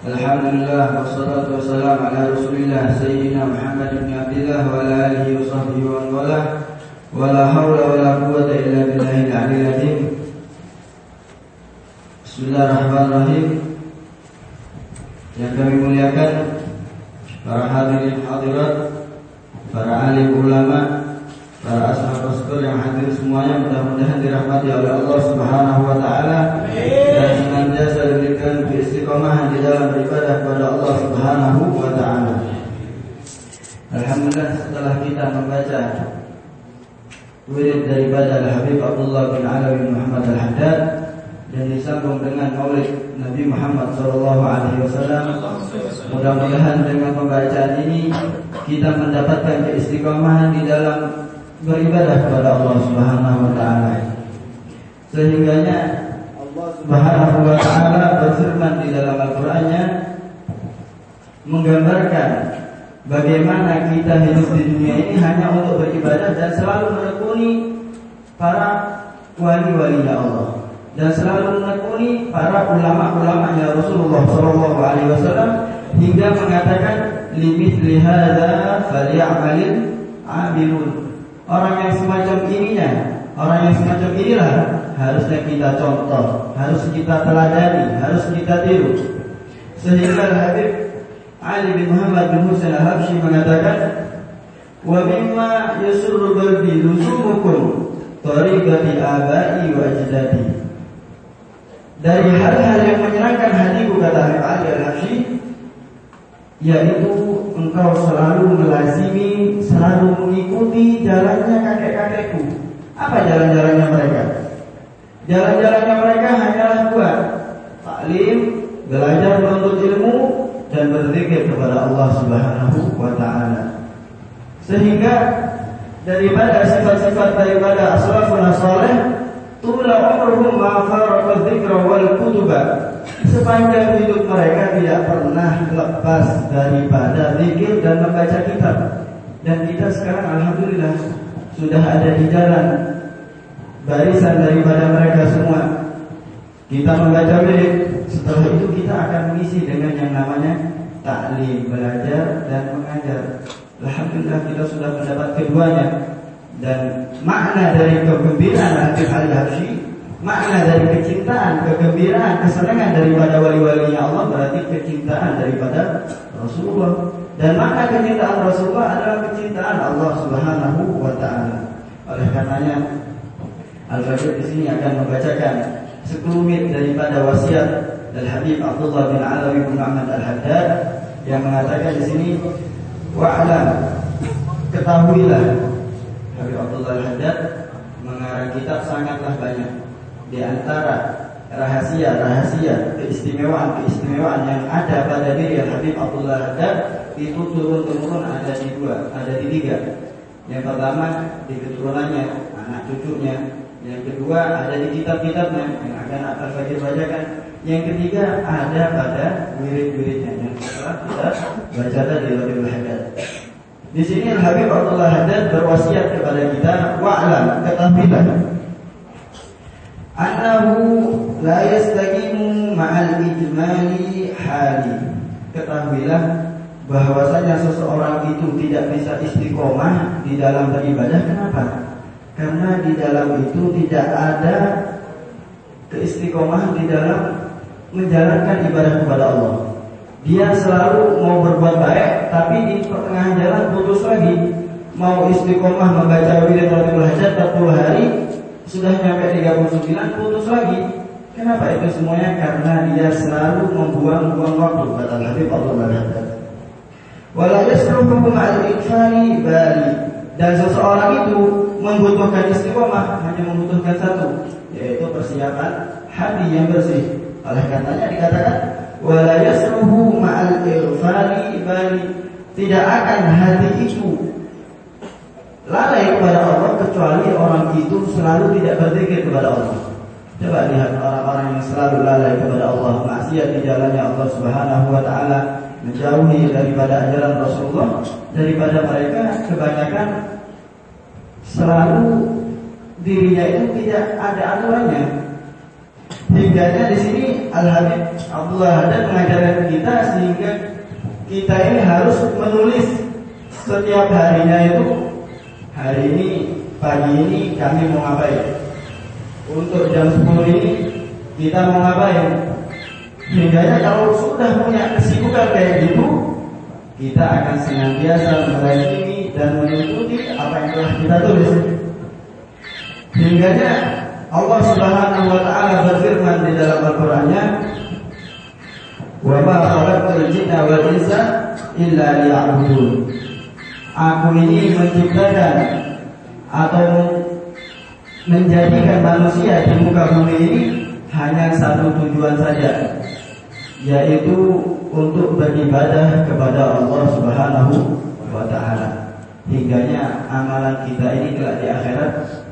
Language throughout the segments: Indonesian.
Alhamdulillah wassalatu wassalamu ala Rasulillah Sayyidina Muhammad bin Abdillah wa ala alihi wa sahbihi wa wala wa la hawla wa la quwwata illa billahil aliyyil azim. Bismillahirrahmanirrahim. Yang kami muliakan para hadirin hadirat, para alim ulama, para ashab rasul yang hadir semuanya, mudah-mudahan dirahmati oleh Allah Subhanahu wa taala dan senantiasa diberikan keistiqomahan di dalam beribadah kepada Allah Subhanahu wa taala. Alhamdulillah, setelah kita membaca wirid daripada Habib Abdullah bin Alawi bin Muhammad Al-Haddad dan disambung dengan maulid Nabi Muhammad SAW, mudah-mudahan dengan pembacaan ini kita mendapatkan keistiqomahan di dalam beribadah kepada Allah Subhanahu wa taala. Sehingganya Allah Subhanahu wa taala berfirman di dalam Al-Qur'annya menggambarkan bagaimana kita hidup di dunia ini hanya untuk beribadah dan selalu menekuni para wali-walinya Allah dan selalu menekuni para ulama-ulamanya Rasulullah SAW hingga mengatakan limithli hadza falyamalil amilun. Orang yang semacam inilah harusnya kita contoh, harus kita teladani, harus kita tiru. Sehingga Habib Ali bin Muhammad bin Husain Al-Habsyi mengatakan, wa mimma yasurru qalbi luzumukum tariqati abai wa ajdadi. Dari hal-hal yang menyenangkan hatiku, kata Habib Ali Al-Habsyi, yaitu engkau selalu melazimi, selalu mengikuti jalannya kakek-kakekku. Apa jalan-jalannya mereka? Jalan-jalannya mereka hanyalah dua: taklim, belajar menuntut ilmu, dan berzikir kepada Allah Subhanahu wa taala. Sehingga daripada sifat-sifat daripada as-salafun salih, tula umruhum ma farqa dzikra wal kutuba. Sepanjang hidup mereka tidak pernah lepas daripada zikir dan membaca kitab. Dan kita sekarang alhamdulillah sudah ada di jalan barisan daripada mereka semua. Kita membaca wirid, setelah itu kita akan mengisi dengan yang namanya taklim, belajar dan mengajar. Alhamdulillah kita sudah mendapat keduanya. Dan makna dari kegembiraan Habib Ali Habsyi, makna dari kecintaan, kegembiraan, kesenangan daripada wali-walinya Allah berarti kecintaan daripada Rasulullah. Dan makna kecintaan Rasulullah adalah kecintaan Allah Subhanahu wa taala. Oleh karenanya Al-Rabi' di sini akan membacakan sekelumit daripada wasiat dari Habib Abdullah bin Alawi bin Muhammad Al-Haddad yang mengatakan di sini, wa'lam, ketahuilah, Habib Abdullah Al-Haddad mengarang kitab sangatlah banyak. Di antara rahasia-rahasia, keistimewaan yang ada pada diri Habib Abdullah Al-Haddad itu turun-temurun ada di tiga. Yang pertama di keturunannya, anak cucunya. Yang kedua ada di kitab-kitabnya yang akan Al-Fajr bacakan. Yang ketiga ada pada wirid-wiridnya yang telah kita baca tadi Habib Al-Haddad. Di sini Habib Abdullah Haddad berwasiat kepada kita, wa'lam, ketahuilah, annahu la yastaqimu ma'al ijmali hali. Ketahuilah bahwasanya seseorang itu tidak bisa istiqomah di dalam beribadah. Kenapa? Karena di dalam itu tidak ada keistiqomahan di dalam menjalankan ibadah kepada Allah. Dia selalu mau berbuat baik, tapi di pertengahan jalan putus lagi. Mau istiqomah membaca wirid Rabbul Hajat 40 hari, sudah sampai 39 putus lagi. Kenapa itu semuanya? Karena dia selalu membuang-buang waktu, kata Habib Abdullah Al-Haddad. Wala yasrufu ma'al-ikfani bali. Dan seseorang itu membutuhkan istiqomah, hanya membutuhkan satu, yaitu persiapan hati yang bersih. Oleh karenanya dikatakan, wala yasruhu ma'al irfani bali. Tidak akan hati itu lalai kepada Allah kecuali orang itu selalu tidak berzikir kepada Allah. Coba lihat orang-orang yang selalu lalai kepada Allah, maksiat di jalannya Allah Subhanahu wa taala, menjauhi daripada ajaran Rasulullah. Daripada mereka kebanyakan selalu dirinya itu tidak ada aturannya. Hingganya di sini Al-Habib Abdullah Haddad mengajarkan kita sehingga kita ini harus menulis setiap harinya itu, hari ini, pagi ini kami mau ngapain, untuk jam 10 ini kita mau ngapain. Hingganya kalau sudah punya kesibukan kayak gitu, kita akan senantiasa melayani dan mengikuti apa yang telah kita tulis. Hingganya Allah Subhanahu wa taala berfirman di dalam Al-Qur'annya, "Wa ma khalaqtul jinna wal insa illa liya'budun." Aku ini menciptakan atau menjadikan manusia di muka bumi ini hanya satu tujuan saja, yaitu untuk beribadah kepada Allah Subhanahu wa taala. Hingganya amalan kita ini kelak di akhirat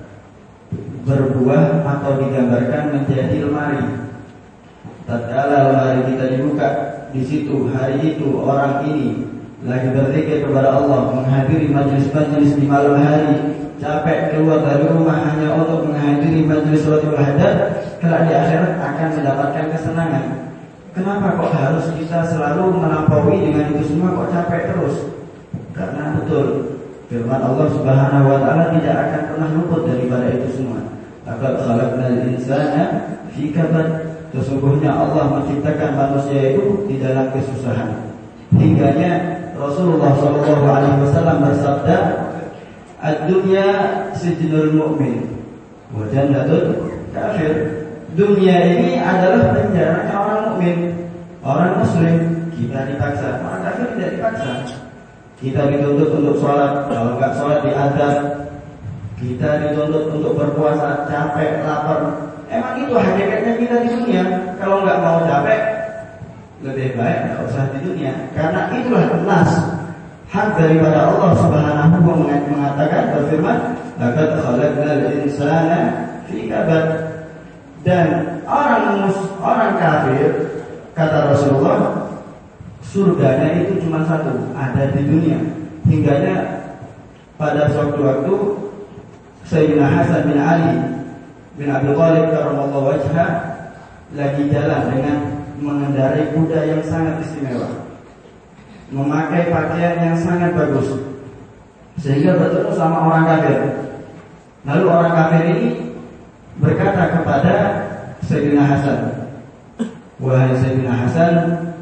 berbuah atau digambarkan menjadi lemari. Tatkala lemari kita dibuka, di situ hari itu orang ini lagi berzikir kepada Allah, menghadiri majlis-majlis di malam hari, capek keluar dari rumah hanya untuk menghadiri majlis Lailatul Qadar, kelak di akhirat akan mendapatkan kesenangan. Kenapa kok harus kita selalu melampaui dengan itu semua, kok capek terus? Karena betul firman Allah Subhanahu wa taala tidak akan pernah luput daripada itu semua. Laqad khalaqnal insana fi kabad. Sesungguhnya Allah menciptakan manusia itu di dalam kesusahan. Hingganya Rasulullah sallallahu alaihi wasallam bersabda, "Ad-dunya sijnul mu'min wa jannatul kafir." Dunia ini adalah penjara orang mukmin, orang muslim. Kita dipaksa, orang kafir tidak dipaksa. Kita dituntut untuk sholat, kalau nggak sholat diazab. Kita dituntut untuk berpuasa, capek, lapar. Emang itu hakikatnya kita di dunia. Kalau nggak mau capek, lebih baik nggak usah di dunia. Karena itulah nas hak daripada Allah Subhanahu wa taala mengatakan, berfirman, "Laqad khalaqnal insana fi kabad." Dan orang kafir, kata Rasulullah, surganya itu cuma satu, ada di dunia. Hingganya pada suatu waktu Sayyidina Hasan bin Ali bin Abi Thalib karramallahu wajhah lagi jalan dengan mengendarai kuda yang sangat istimewa, memakai pakaian yang sangat bagus, sehingga bertemu sama orang kafir. Lalu orang kafir ini berkata kepada Sayyidina Hasan, "Wahai Sayyidina Hasan,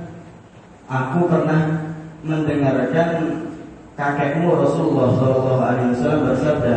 aku pernah mendengarkan kakekmu Rasulullah SAW bersabda,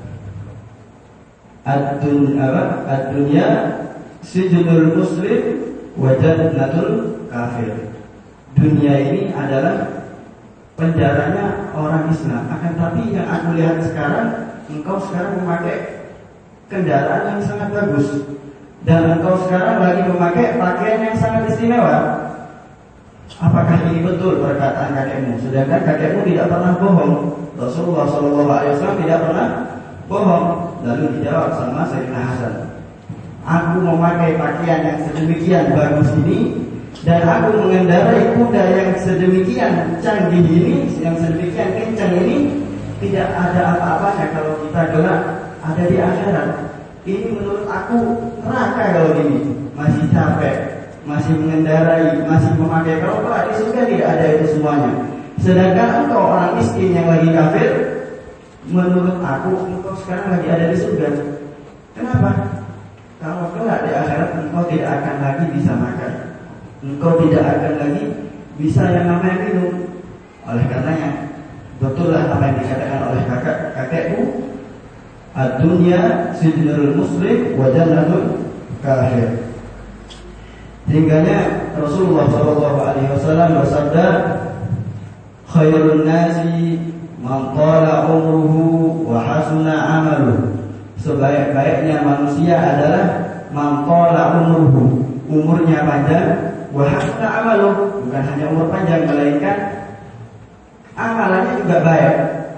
Ad-dunya sijnul muslim wa jannatul kafir." Dunia ini adalah penjaranya orang Islam. Akan tapi yang aku lihat sekarang, engkau sekarang memakai kendaraan yang sangat bagus, dan engkau sekarang lagi memakai pakaian yang sangat istimewa. Apakah ini betul perkataan kakekmu? Sedangkan kakekmu tidak pernah bohong. Rasulullah SAW tidak pernah bohong. Lalu dijawab sama Sayyidina Hasan, "Aku memakai pakaian yang sedemikian bagus ini, dan aku mengendarai kuda yang sedemikian canggih ini, yang sedemikian kencang ini, tidak ada apa-apanya kalau kita gelap ada di akhirat. Ini menurut aku neraka kalau gini, masih capek, masih mengendarai, masih memakai. Kalau di surga tidak ada itu semuanya. Sedangkan engkau orang miskin yang lagi kafir, menurut aku engkau sekarang lagi ada di surga. Kenapa? Kalau kelak di akhirat engkau tidak akan lagi bisa makan, engkau tidak akan lagi bisa yang namanya minum. Oleh karenanya, betullah apa yang dikatakan oleh kakekku, ad-dunya sijnul muslim wa jannatul kafir. Hingganya Rasulullah SAW bersabda, "Khairun nasi man qala umruhu wa hasuna amaluhu." Sebaik-baiknya manusia adalah man qala umruhu, umurnya panjang, wa hasuna amaluhu, bukan hanya umur panjang melainkan amalannya juga baik.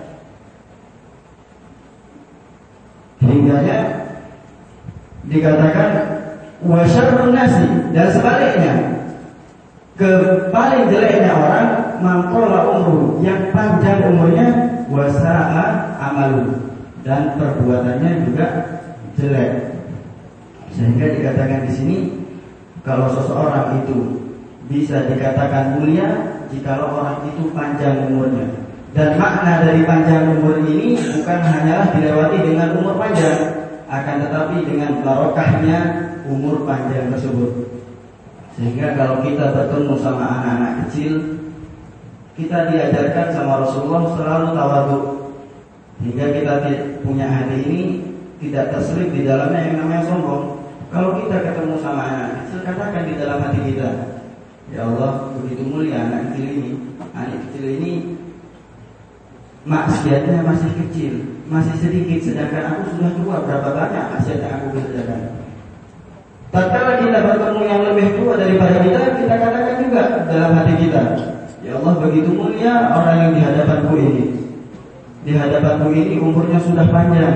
Hingganya dikatakan wa syarrun nasi, dan sebaliknya paling jeleknya orang man qala umruhu, yang panjang umurnya, wa sa'a amaluhu, dan perbuatannya juga jelek. Sehingga dikatakan di sini kalau seseorang itu bisa dikatakan mulia jikalau orang itu panjang umurnya. Dan makna dari panjang umur ini bukan hanyalah dilewati dengan umur panjang, akan tetapi dengan barokahnya umur panjang tersebut. Sehingga kalau kita bertemu sama anak-anak kecil, kita diajarkan sama Rasulullah selalu tawadhu, hingga kita punya hati ini tidak terselip di dalamnya yang namanya sombong. Kalau kita ketemu sama anak kecil, katakan di dalam hati kita, ya Allah, begitu mulia anak kecil ini maksiatnya masih kecil, masih sedikit, sedangkan aku sudah tua. Berapa banyak maksiat yang aku kerjakan. Tatkala kita bertemu yang lebih tua daripada kita, kita katakan juga dalam hati kita, ya Allah, begitu mulia orang yang di hadapanku ini. Di hadapanku ini umurnya sudah panjang,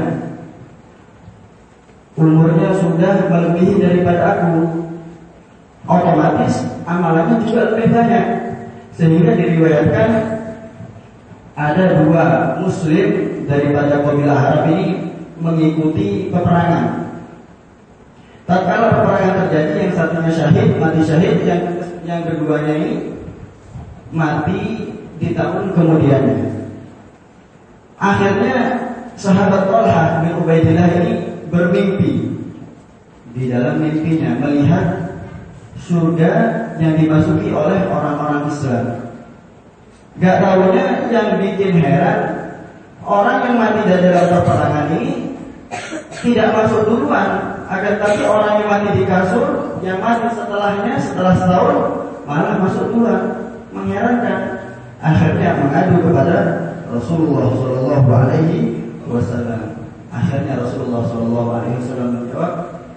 umurnya sudah melebihi daripada aku. Otomatis amalannya juga lebih banyak. Sehingga diriwayatkan ada 2 muslim daripada kabilah Arab ini mengikuti peperangan. Tatkala peperangan terjadi, yang satunya syahid, mati syahid, yang keduanya ini mati di tahun kemudiannya. Akhirnya sahabat Talha bin Ubaidillah ini bermimpi. Di dalam mimpinya melihat surga yang dimasuki oleh orang-orang Islam. Gak tahunya yang bikin heran, orang yang mati dari dalam peperangan ini tidak masuk duluan, akan tetapi orang yang mati di kasur, yang mati setelahnya, setelah setahun, malah masuk duluan. Mengherankan. Akhirnya mengadu kepada Rasulullah SAW. Akhirnya Rasulullah SAW menjawab,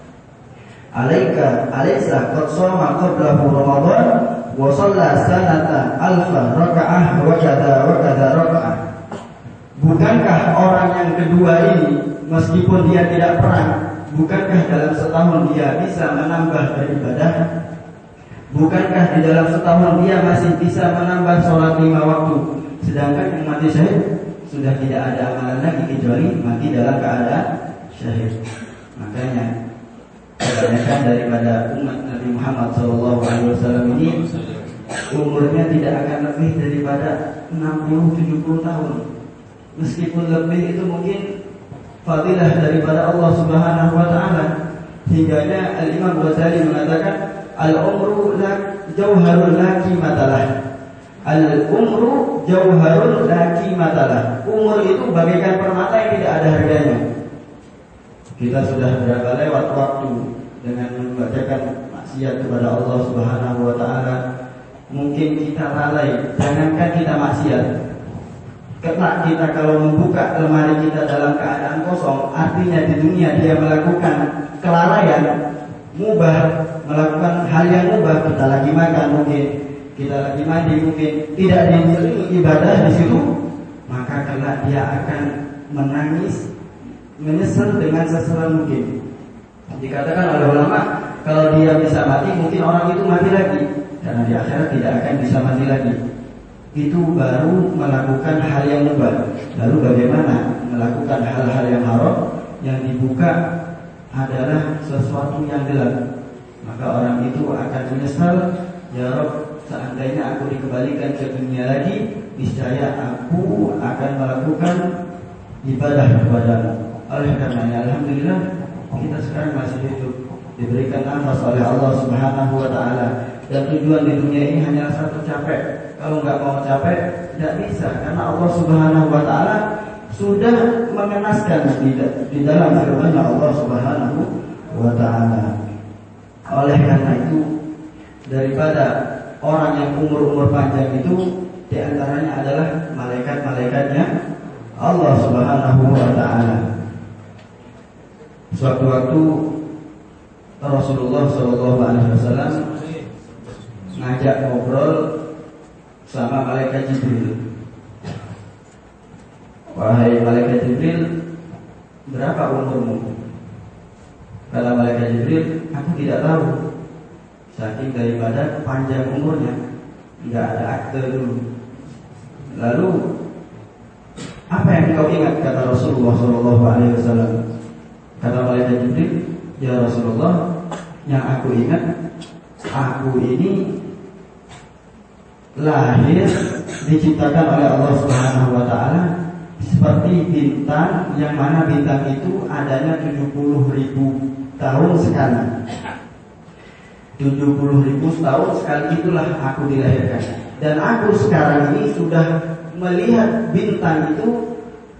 Alaysa qad shoma qablahu Ramadan wa shalla sanata alfa raka'ah wa kada raka'ah. Bukankah orang yang kedua ini, meskipun dia tidak perang, bukankah dalam setahun dia bisa menambah beribadah? Bukankah di dalam setahun dia masih bisa menambah sholat 5 waktu? Sedangkan yang mati syahid sudah tidak ada amalan lagi kecuali mati dalam keadaan syahid. Makanya kebanyakan daripada umat Nabi Muhammad SAW ini umurnya tidak akan lebih daripada 60-70 tahun. Meskipun lebih itu mungkin fadilah daripada Allah Subhanahu wa taala. Hingganya Al-Imam Ghazali mengatakan, Al-umru jauharul la qimatalah. Al-umru jauharul la qimatalah. Umur itu bagaikan permata yang tidak ada harganya. Kita sudah berapa lewat waktu dengan membacakan maksiat kepada Allah Subhanahu wa taala. Mungkin kita lalai, jangankan kita maksiat. Karena kita kalau membuka lemari kita dalam keadaan kosong, artinya di dunia dia melakukan kelalaian, mubah, melakukan hal yang mubah. Kita lagi makan mungkin, kita lagi mandi mungkin, tidak diiringi ibadah di situ, maka kelak dia akan menangis, menyesal dengan sesal mungkin. Dikatakan oleh ulama, kalau dia bisa mati, mungkin orang itu mati lagi, karena di akhirat tidak akan bisa mati lagi. Itu baru melakukan hal yang mubah. Lalu bagaimana melakukan hal-hal yang haram? Yang dibuka adalah sesuatu yang gelap. Maka orang itu akan menyesal, ya Rabb, seandainya aku dikembalikan ke dunia lagi, niscaya aku akan melakukan ibadah kepadamu. Oleh karenanya, alhamdulillah kita sekarang masih hidup, diberikan nafas oleh Allah Subhanahu wa taala. Dan tujuan di dunia ini hanya satu, capek. Kalau nggak mau capek, tidak bisa, karena Allah Subhanahu wa taala sudah mengenaskan di dalam firman-Nya Allah Subhanahu wa taala. Oleh karena itu, daripada orang yang umur panjang itu, di antaranya adalah malaikat-malaikatnya Allah Subhanahu wa taala. Suatu waktu Rasulullah SAW ngajak ngobrol sama malaikat Jibril. Wahai malaikat Jibril, berapa umurmu? Kata malaikat Jibril, aku tidak tahu. Saking daripada panjang umurnya, tidak ada akte dulu. Lalu apa yang kau ingat? Kata Rasulullah SAW. Kata malaikat Jibril, "Ya Rasulullah, yang aku ingat, aku ini lahir diciptakan oleh Allah Subhanahu wa taala seperti bintang, yang mana bintang itu adanya 70.000 tahun sekali. 70.000 tahun sekali itulah aku dilahirkan. Dan aku sekarang ini sudah melihat bintang itu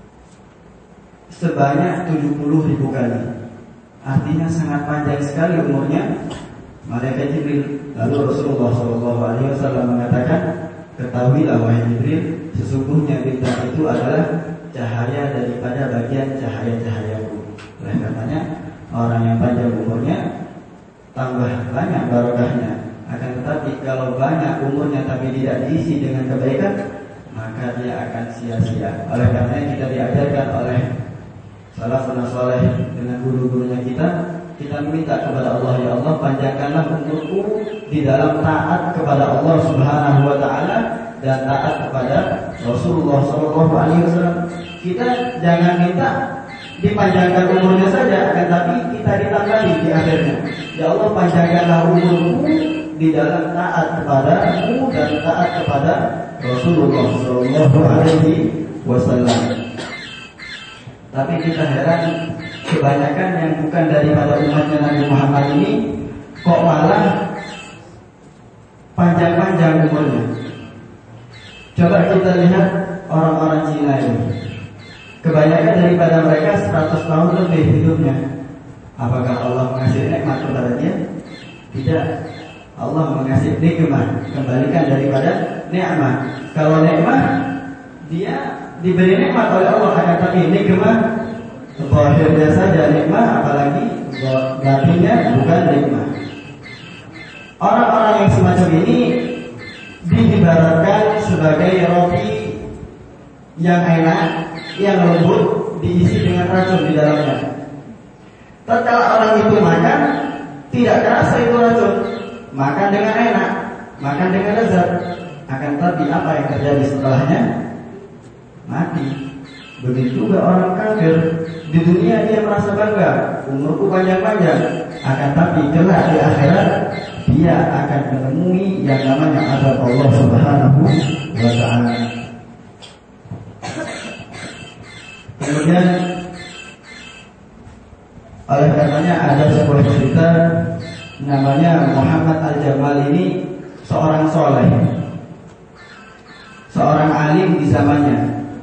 sebanyak 70.000 kali. Artinya sangat panjang sekali umurnya." Malaikat Jibril, lalu Rasulullah SAW mengatakan, "Ketahuilah wahai Jibril, sesungguhnya bintang itu adalah cahaya daripada bagian cahaya-cahayaku." Oleh katanya, orang yang panjang umurnya tambah banyak barokahnya. Akan tetapi kalau banyak umurnya tapi tidak diisi dengan kebaikan, maka dia akan sia-sia. Oleh karenanya kita diajarkan oleh salafun saleh dengan guru-gurunya kita meminta kepada Allah, "Ya Allah, panjangkanlah umurku di dalam taat kepada Allah Subhanahu wa taala dan taat kepada Rasulullah SAW." Kita jangan minta dipanjangkan umurnya saja, akan tapi kita ditambahi di akhirnya. "Ya Allah, panjangkanlah umurku di dalam taat kepadamu dan taat kepada Rasulullah SAW." Tapi kita heran, kebanyakan yang bukan daripada umatnya Nabi Muhammad ini kok malah panjang-panjang umurnya. Coba kita lihat orang-orang Cina ini. Kebanyakan daripada mereka 100 tahun lebih hidupnya. Apakah Allah mengasih nikmat kepada dia? Tidak. Allah mengasih nikmat, kembalikan daripada nikmat. Kalau nikmat, dia diberi nikmat oleh Allah, akan tapi nikmat zahirnya saja nikmat, apalagi batinnya bukan nikmat. Orang-orang yang semacam ini diibaratkan sebagai roti yang enak, yang lembut, diisi dengan racun di dalamnya. Tatkala orang itu makan, tidak terasa itu racun. Makan dengan enak, makan dengan lezat. Akan tapi apa yang terjadi setelahnya? Mati. Begitu juga orang kafir. Di dunia dia merasa bangga, umurku panjang-panjang. Akan tapi kelak di akhirat dia akan menemui yang namanya azab Allah Subhanahu wa taala. Kemudian oleh karenanya ada sebuah cerita, namanya Muhammad Al-Jamal. Ini seorang soleh, seorang alim di zamannya.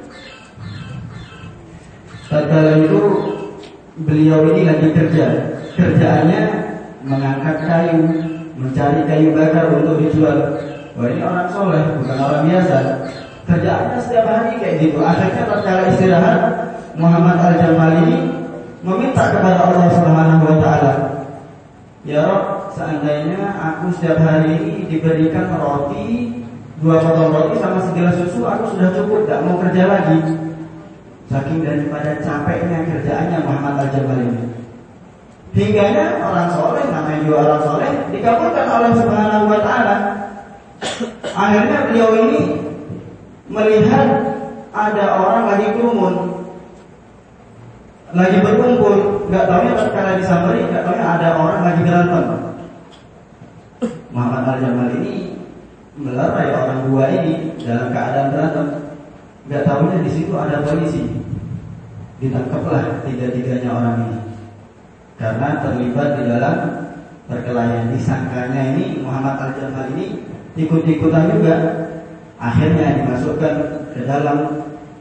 Tatkala itu beliau ini lagi kerjaannya mengangkat kayu, mencari kayu bakar untuk dijual. Wah, ini orang soleh, bukan orang biasa. Kerjaannya setiap hari kayak gitu. Akhirnya tatkala istirahat, Muhammad Al-Jamal ini meminta kepada Allah Subhanahu wa taala, "Ya Rabb, seandainya aku setiap hari ini diberikan roti, 2 potong roti sama segelas susu, aku sudah cukup, tidak mau kerja lagi." Saking daripada capeknya kerjaannya Muhammad Al-Jamal ini, hingganya orang soleh, namanya juga orang soleh, dikabulkan oleh Subhanahu wa taala. Akhirnya beliau ini melihat ada orang lagi kerumun, lagi berkumpul, nggak tahunya tatkala disamperin, nggak tahunya ada orang lagi berantem. Muhammad Al-Jamal ini melerai orang dua ini dalam keadaan berantem. Nggak tahunya di situ ada polisi. Ditangkaplah 3-tiganya orang ini karena terlibat di dalam perkelahian. Disangkanya ini Muhammad Al-Jamal ini ikut-ikutan juga. Akhirnya dimasukkan ke dalam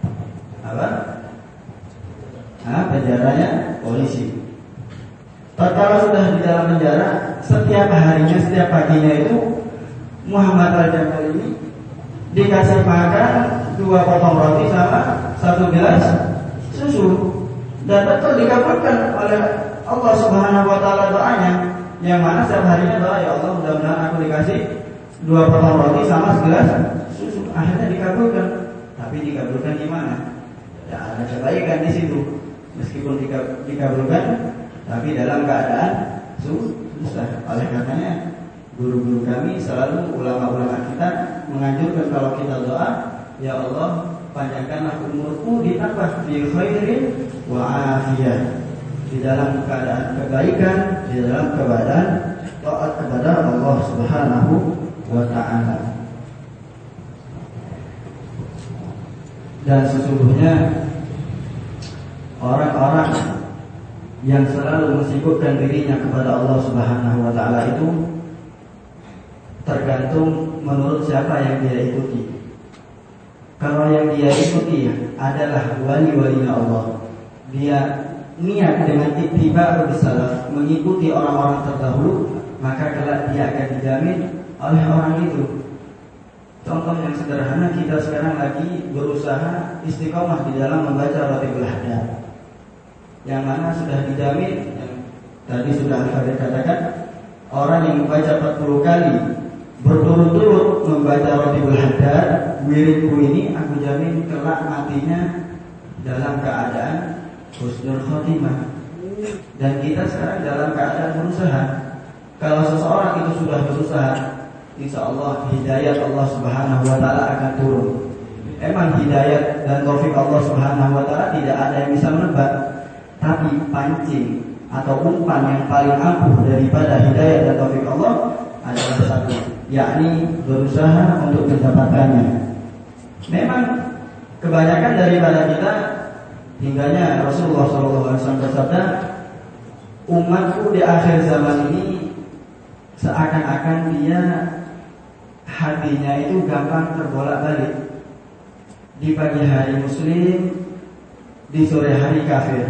penjaranya polisi. Tatkala sudah di dalam penjara, setiap harinya, setiap paginya itu Muhammad Al-Jamal ini dikasih makan 2 potong roti sama 1 gelas susu, dan betul dikabulkan oleh Allah Subhanahu wa taala doanya, yang mana setiap harinya doa, "Ya Allah, mudah-mudahan aku dikasih 2 potong roti sama segelas susu." Akhirnya dikabulkan. Tapi dikabulkan gimana? Ya, ada kebaikan di situ. Meskipun dikabulkan, tapi dalam keadaan susah. Oleh karenanya guru-guru kami selalu, ulama-ulama kita menganjurkan kalau kita doa, "Ya Allah, panjangkanlah umurku ditambah bi khairin wa afiyah." di dalam keadaan kebaikan, di dalam keadaan taat kepada Allah Subhanahu wa ta'ala. Dan sesungguhnya orang-orang yang selalu mensibukkan dirinya kepada Allah Subhanahu wa ta'ala itu tergantung menurut siapa yang dia ikuti. Kalau yang dia ikuti adalah wali-walinya Allah, dia niat dengan ittiba' salaf, mengikuti orang-orang terdahulu, maka kelak dia akan dijamin oleh orang itu. Contoh yang sederhana, kita sekarang lagi berusaha istiqomah di dalam membaca Ratibul Hadad, yang mana sudah dijamin, yang tadi sudah Al-Fadhil katakan, orang yang membaca 40 kali berturut-turut membaca Ratibul Hadad, wiridku ini aku jamin kelak matinya dalam keadaan husnul khotimah. Dan kita sekarang dalam keadaan berusaha. Kalau seseorang itu sudah berusaha, insya Allah hidayat Allah Subhanahu wa ta'ala akan turun. Emang hidayat dan taufik Allah Subhanahu wa ta'ala tidak ada yang bisa menebak, tapi pancing atau umpan yang paling ampuh daripada hidayat dan taufik Allah adalah satu, yakni berusaha untuk mendapatkannya. Memang kebanyakan daripada kita, hingganya Rasulullah SAW bersabda, umatku di akhir zaman ini seakan-akan dia hatinya itu gampang terbolak-balik. Di pagi hari muslim, di sore hari kafir.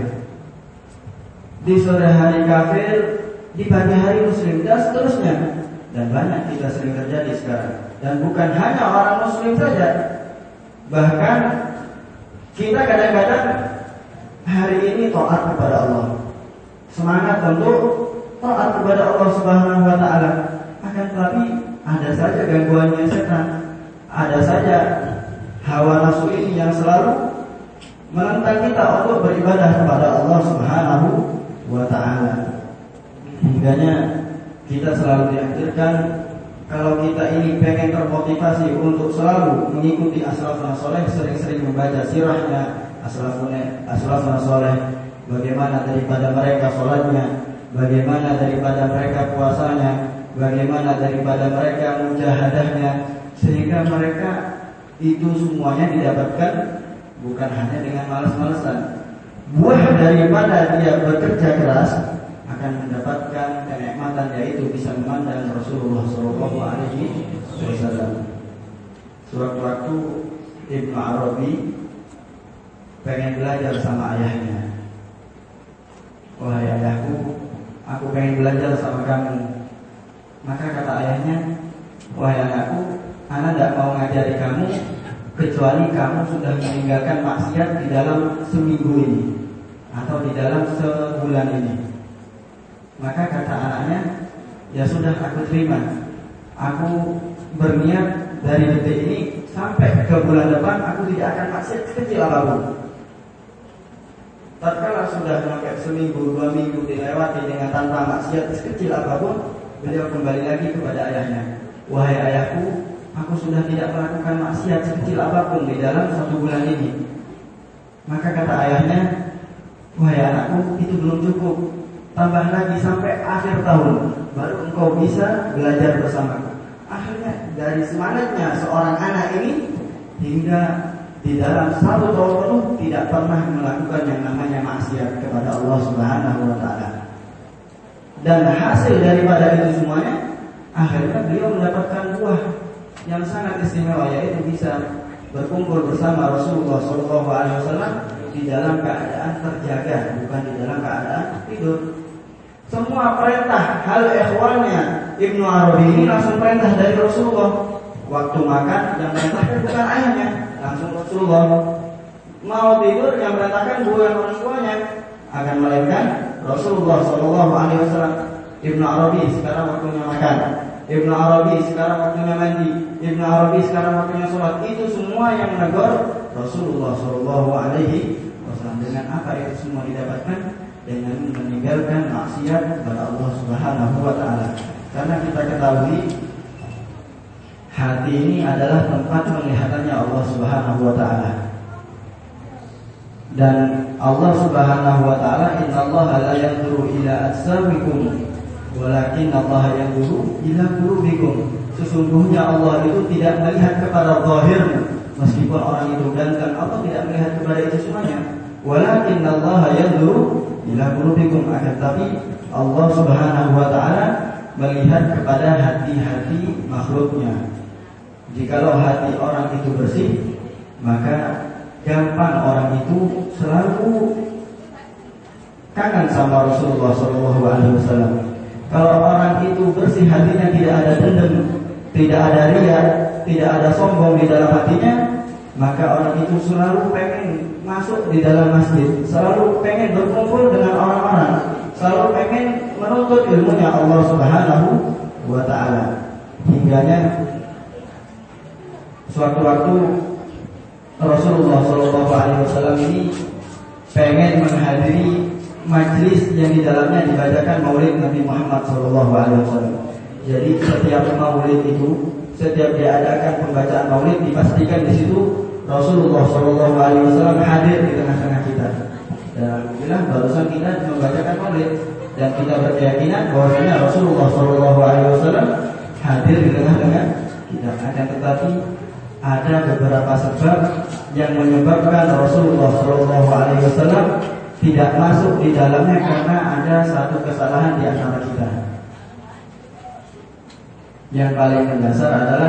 Di sore hari kafir, di pagi hari muslim, dan seterusnya. Dan banyak kita sering terjadi sekarang. Dan bukan hanya orang muslim saja, bahkan kita kadang-kadang hari ini taat kepada Allah, semangat untuk taat kepada Allah Subhanahu wa ta'ala, akan tetapi ada saja gangguannya setan, ada saja hawa nafsu ini yang selalu menentang kita untuk beribadah kepada Allah Subhanahu wa ta'ala. Hingganya kita selalu dianjurkan, kalau kita ini pengen termotivasi untuk selalu mengikuti as-salafun saleh, sering-sering membaca sirahnya as-salafun saleh, bagaimana daripada mereka sholatnya, bagaimana daripada mereka puasanya, bagaimana daripada mereka mujahadahnya, sehingga mereka itu semuanya didapatkan bukan hanya dengan malas-malasan. Buah daripada dia bekerja keras akan mendapatkan kenikmatan, yaitu bisa memandang Rasulullah SAW. Sewaktu Ibnu Arabi pengen belajar sama ayahnya. Wahai ayahku, aku pengen belajar sama kamu. Maka kata ayahnya, wahai anakku, anak tidak mau ngajari kamu kecuali kamu sudah meninggalkan maksiat di dalam seminggu ini atau di dalam sebulan ini. Maka kata anaknya, ya sudah, aku terima. Aku berniat dari detik ini sampai ke bulan depan aku tidak akan maksiat sekecil apapun. Tatkala sudah sampai seminggu, 2 minggu dilewati dengan tanpa maksiat sekecil apapun, beliau kembali lagi kepada ayahnya. Wahai ayahku, aku sudah tidak melakukan maksiat sekecil apapun di dalam 1 bulan ini. Maka kata ayahnya, wahai anakku, itu belum cukup. Tambah lagi sampai akhir tahun, baru engkau bisa belajar bersamaku. Akhirnya dari semangatnya seorang anak ini, hingga di dalam 1 tahun penuh tidak pernah melakukan yang namanya maksiat kepada Allah Subhanahu wa ta'ala. Dan hasil daripada itu semuanya, akhirnya beliau mendapatkan buah yang sangat istimewa, yaitu bisa berkumpul bersama Rasulullah SAW di dalam keadaan terjaga, bukan di dalam keadaan tidur. Semua perintah hal ikhwannya Ibnu Arabi ini langsung perintah dari Rasulullah. Waktu makan yang merintahkan bukan ayahnya, langsung Rasulullah. Mau tidur yang merintahkan bukan orang tuanya, akan melainkan Rasulullah SAW. Ibnu Arabi sekarang waktunya makan, Ibnu Arabi sekarang waktunya mandi, Ibnu Arabi sekarang waktunya sholat. Itu semua yang menegur Rasulullah SAW. Dengan apa itu semua didapatkan? Dengan meninggalkan maksiat kepada Allah Subhanahu wa ta'ala. Karena kita ketahui hati ini adalah tempat penglihatannya Allah Subhanahu wa ta'ala. Dan Allah Subhanahu wa taala, innallaha la yanzuru ila ajsamikum walakin Allah yanzuru ila qulubikum. Sesungguhnya Allah itu tidak melihat kepada zahirmu, meskipun orang itu ganteng, Allah tidak melihat kepada itu semuanya. Walakin Allah yanzuru ila qulubikum, akan tapi Allah Subhanahu wa taala melihat kepada hati-hati makhluknya. Jikalau hati orang itu bersih, maka gampang orang itu selalu kangen sama Rasulullah SAW. Kalau orang itu bersih hatinya, tidak ada dendam, tidak ada riya, tidak ada sombong di dalam hatinya, maka orang itu selalu pengen masuk di dalam masjid, selalu pengen berkumpul dengan orang-orang, selalu pengen menuntut ilmunya Allah Subhanahu wa taala. Hingganya suatu-waktu Rasulullah SAW ini pengen menghadiri majlis yang di dalamnya dibacakan maulid Nabi Muhammad SAW. Jadi setiap maulid itu, setiap diadakan pembacaan maulid, dipastikan di situ Rasulullah SAW hadir di tengah-tengah kita. Dan alhamdulillah barusan kita membacakan maulid dan kita berkeyakinan bahwasanya Rasulullah SAW hadir di tengah-tengah kita. Akan tetapi ada beberapa sebab yang menyebabkan Rasulullah SAW tidak masuk di dalamnya, karena ada satu kesalahan di antara kita. Yang paling mendasar adalah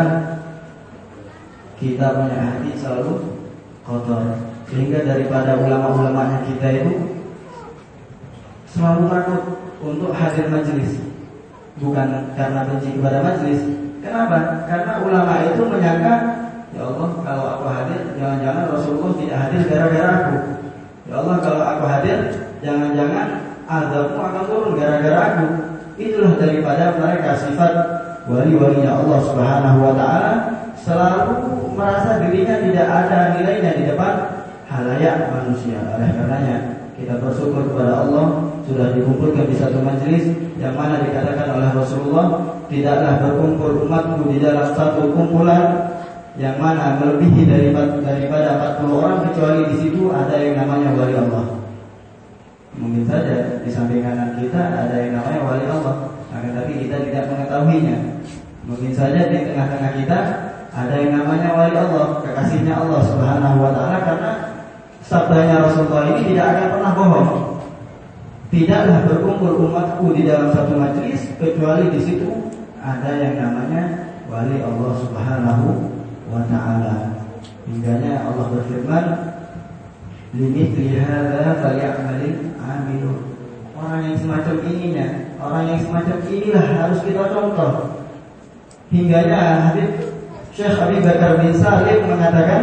kita punya hati selalu kotor, sehingga daripada ulama-ulamanya kita itu selalu takut untuk hadir majelis. Bukan karena benci kepada majelis. Kenapa? Karena ulama itu menyangka, ya Allah, kalau aku hadir, jangan-jangan Rasulullah tidak hadir gara-gara aku. Ya Allah, kalau aku hadir, jangan-jangan azabmu akan turun gara-gara aku. Itulah daripada mereka sifat wali-walinya Allah Subhanahu wa taala, selalu merasa dirinya tidak ada nilainya di depan halayak manusia. Oleh karenanya kita bersyukur kepada Allah sudah dikumpulkan di satu majelis yang mana dikatakan oleh Rasulullah, tidaklah berkumpul umatku di dalam satu kumpulan yang mana melebihi daripada 40 orang kecuali di situ ada yang namanya wali Allah. Mungkin saja di samping kanan kita ada yang namanya wali Allah, akan tapi kita tidak mengetahuinya. Mungkin saja di tengah-tengah kita ada yang namanya wali Allah, kekasihnya Allah Subhanahu wa taala, karena sabdanya Rasulullah ini tidak akan pernah bohong. Tidaklah berkumpul umatku di dalam satu majlis kecuali di situ ada yang namanya wali Allah Subhanahu wa ta'ala. Hingganya Allah berfirman, limithli hadza falyamalil amilun. Orang yang semacam ininya, orang yang semacam inilah harus kita contoh. Hingganya Syekh Abi Bakar bin Salim mengatakan,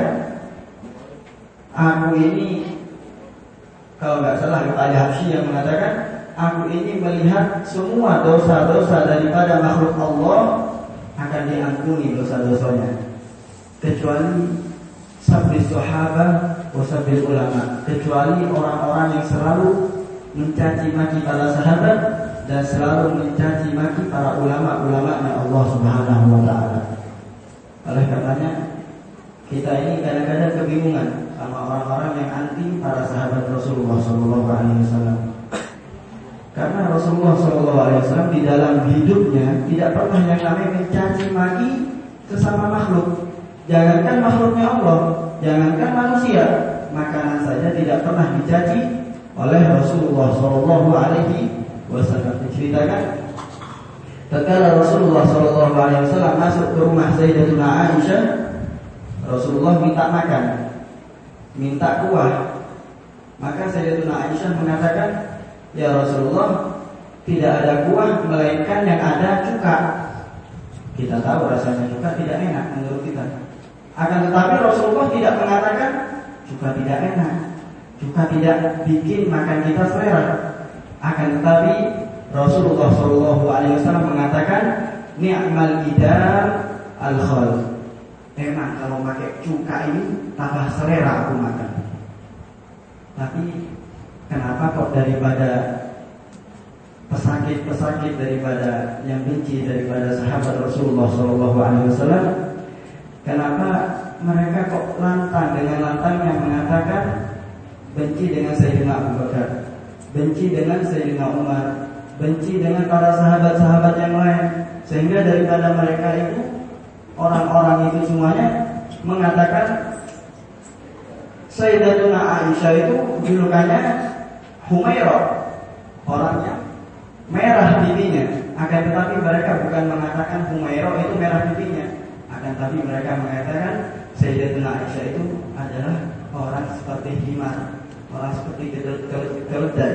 aku ini, kalau nggak salah Al-Habsyi yang mengatakan, aku ini melihat semua dosa-dosa daripada makhluk Allah akan diampuni dosa-dosanya, kecuali sabri sahabat wa sabri ulama, kecuali orang-orang yang selalu mencaci maki para sahabat dan selalu mencaci maki para ulama-ulamanya Allah Subhanahu wa taala. Oleh karenanya kita ini kadang-kadang kebingungan sama orang-orang yang anti para sahabat Rasulullah SAW. Karena Rasulullah SAW di dalam hidupnya tidak pernah yang namanya mencaci maki sesama makhluk. Jangankan makhluknya Allah, jangankan manusia, makanan saja tidak pernah dicaci oleh Rasulullah SAW. Diceritakan, tatkala Rasulullah SAW masuk ke rumah Sayyidatuna Aisyah, Rasulullah minta makan, minta kuah. Maka Sayyidatuna Aisyah mengatakan, ya Rasulullah, tidak ada kuah melainkan yang ada cuka. Kita tahu rasanya cuka tidak enak menurut kita. Akan tetapi Rasulullah tidak mengatakan cuka tidak enak, cuka tidak bikin makan kita selera. Akan tetapi Rasulullah SAW mengatakan, ni'mal idam al-khal. Emang kalau pakai cuka ini tambah selera aku makan. Tapi kenapa kok daripada pesakit-pesakit, daripada yang benci daripada sahabat Rasulullah SAW, kenapa mereka kok lantang dengan lantangnya mengatakan benci dengan Sayyidina Abu Bakar, benci dengan Sayyidina Umar, benci dengan para sahabat-sahabat yang lain, sehingga daripada mereka itu, orang-orang itu semuanya mengatakan Sayyidatuna Aisyah itu julukannya Humairah, orangnya merah pipinya. Akan tetapi mereka bukan mengatakan Humairah itu merah pipinya, akan tetapi mereka mengatakan Sayyidatuna Aisyah itu adalah orang seperti himar, orang seperti keledai.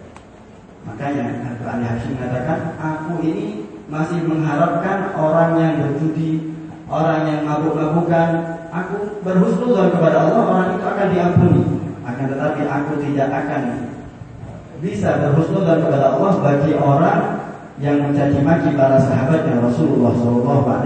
Makanya Al-Quran Hakim mengatakan, aku ini masih mengharapkan orang yang berjudi, orang yang mabuk-mabukan. Aku berhusnuzon kepada Allah, orang itu akan diampuni. Akan tetapi aku tidak akan bisa berhusnuzon kepada Allah bagi orang yang mencaci maki para sahabatnya Rasulullah SAW.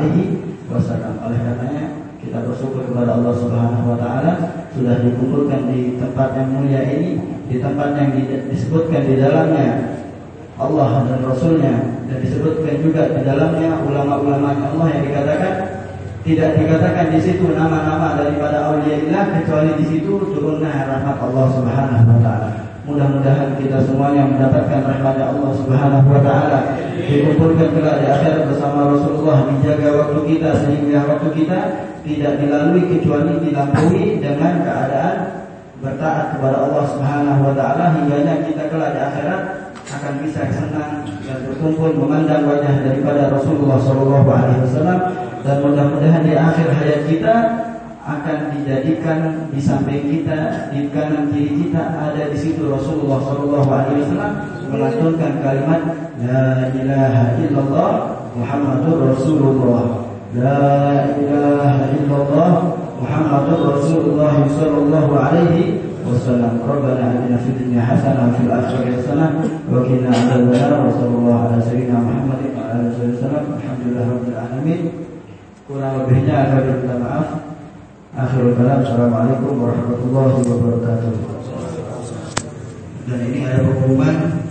Oleh karenanya kita bersyukur kepada Allah Subhanahu Wa Taala sudah dikumpulkan di tempat yang mulia ini, di tempat yang disebutkan di dalamnya Allah dan Rasulnya, dan disebutkan juga di dalamnya ulama-ulama Allah yang dikatakan, tidak dikatakan di situ nama-nama daripada auliyaillah, kecuali di situ turunnya rahmat Allah Subhanahu Wa Taala. Mudah-mudahan kita semuanya mendapatkan rahmatnya Allah Subhanahu Wa Taala, dikumpulkan kelak di akhirat bersama Rasulullah, dijaga waktu kita sehingga waktu kita tidak dilalui kecuali dilampaui dengan keadaan bertaat kepada Allah Subhanahu Wa Taala, hingga kita kelak di akhirat akan bisa senang dan berkumpul memandang wajah daripada Rasulullah SAW. Dan mudah-mudahan di akhir hayat kita akan dijadikan di samping kita, di kanan kiri kita ada di situ Rasulullah SAW melantunkan kalimat La ilaha illallah Muhammadur Rasulullah, La ilaha illallah Muhammadur Rasulullah sallallahu alaihi wasallam. Rabbana atina fid dunya hasanah wa fil akhirati hasanah wa qina adzabannar. Wa sallallahu ala sayyidina Muhammadin wa ala alihi wasallam. Alhamdulillahirabbil alamin. Kurang lebihnya akan minta maaf. Akhirul kalam. Assalamualaikum warahmatullahi wabarakatuh. Dan ini ada pengumuman